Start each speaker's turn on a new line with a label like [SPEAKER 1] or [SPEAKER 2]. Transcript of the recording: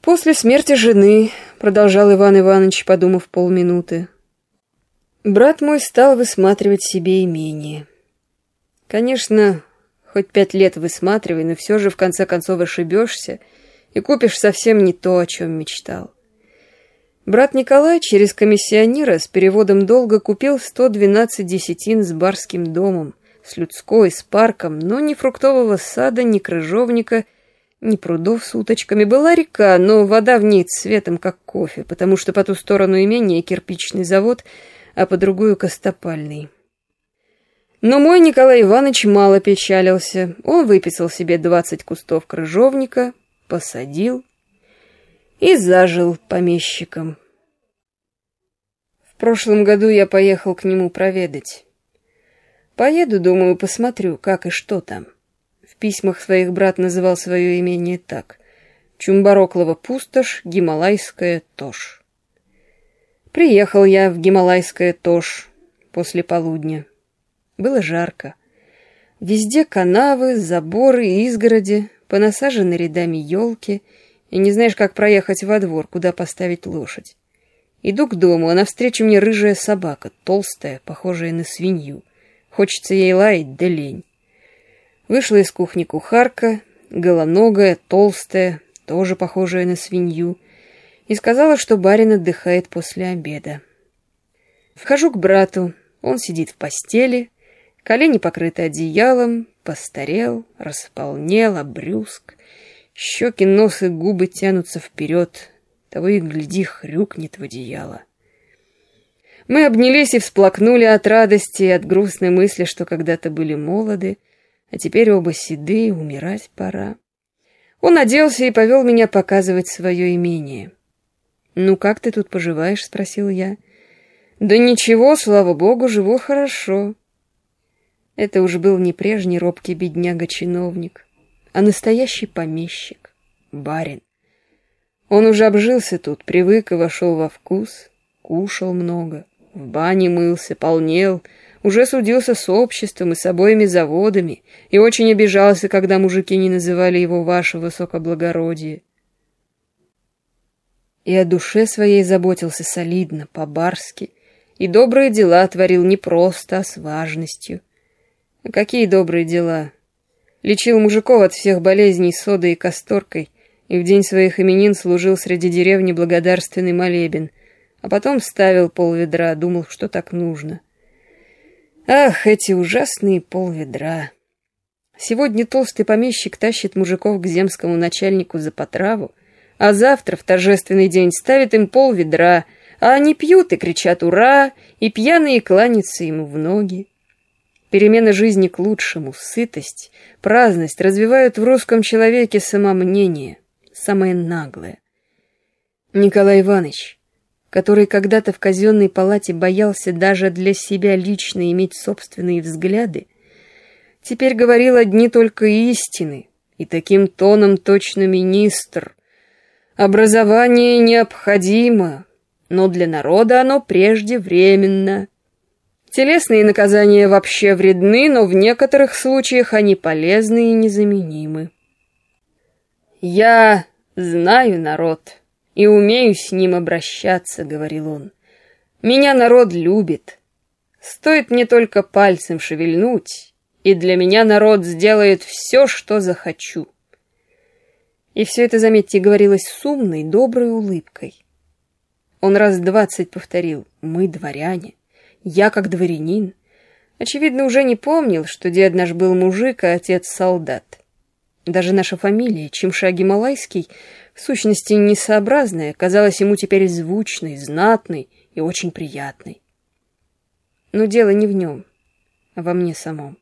[SPEAKER 1] После смерти жены, продолжал Иван Иванович, подумав полминуты, брат мой стал высматривать себе имение. Конечно, хоть 5 лет высматривай, но все же в конце концов ошибешься и купишь совсем не то, о чем мечтал. Брат Николай через комиссионера с переводом долга купил 112 десятин с барским домом, с людской, с парком, но ни фруктового сада, ни крыжовника, ни прудов с уточками. Была река, но вода в ней цветом, как кофе, потому что по ту сторону имения кирпичный завод, а по другую костопальный. Но мой Николай Иванович мало печалился. Он выписал себе 20 кустов крыжовника, посадил и зажил помещиком. В прошлом году я поехал к нему проведать. Поеду, думаю, посмотрю, как и что там. В письмах своих брат называл свое имение так: Чумбароклова пустошь, Гималайская тошь. Приехал я в Гималайское тошь после полудня. Было жарко. Везде канавы, заборы и изгороди, понасажены рядами елки, и не знаешь, как проехать во двор, куда поставить лошадь. Иду к дому, а навстречу мне рыжая собака, толстая, похожая на свинью. Хочется ей лаять, да лень. Вышла из кухни кухарка, голоногая, толстая, тоже похожая на свинью, и сказала, что барин отдыхает после обеда. Вхожу к брату, он сидит в постели, колени покрыты одеялом, постарел, располнел, обрюзг, щеки, нос и губы тянутся вперед, того и гляди, хрюкнет в одеяло. Мы обнялись и всплакнули от радости и от грустной мысли, что когда-то были молоды, а теперь оба седые, умирать пора. Он оделся и повел меня показывать свое имение. «Ну, как ты тут поживаешь?» — спросил я. «Да ничего, слава богу, живу хорошо». Это уж был не прежний робкий бедняга-чиновник, а настоящий помещик, барин. Он уже обжился тут, привык и вошел во вкус, кушал много, в бане мылся, полнел, уже судился с обществом и с обоими заводами и очень обижался, когда мужики не называли его «ваше высокоблагородие». И о душе своей заботился солидно, по-барски, и добрые дела творил не просто, а с важностью. А какие добрые дела? Лечил мужиков от всех болезней содой и касторкой, и в день своих именин служил среди деревни благодарственный молебен, а потом ставил полведра, думал, что так нужно. Ах, эти ужасные полведра! Сегодня толстый помещик тащит мужиков к земскому начальнику за потраву, а завтра, в торжественный день, ставит им полведра, а они пьют и кричат «Ура!», и пьяные кланятся ему в ноги. Перемена жизни к лучшему, сытость, праздность развивают в русском человеке самомнение, самое наглое. Николай Иванович, который когда-то в казенной палате боялся даже для себя лично иметь собственные взгляды, теперь говорил одни только истины, и таким тоном точно министр. Образование необходимо, но для народа оно преждевременно. Телесные наказания вообще вредны, но в некоторых случаях они полезны и незаменимы. «Я знаю народ и умею с ним обращаться», — говорил он. «Меня народ любит. Стоит мне только пальцем шевельнуть, и для меня народ сделает все, что захочу». И все это, заметьте, говорилось с умной, доброй улыбкой. Он раз 20 повторил «мы дворяне», «я как дворянин». Очевидно, уже не помнил, что дед наш был мужик, а отец солдат. Даже наша фамилия, Чимша-Гималайский, в сущности несообразная, казалась ему теперь звучной, знатной и очень приятной. Но дело не в нем, а во мне самом.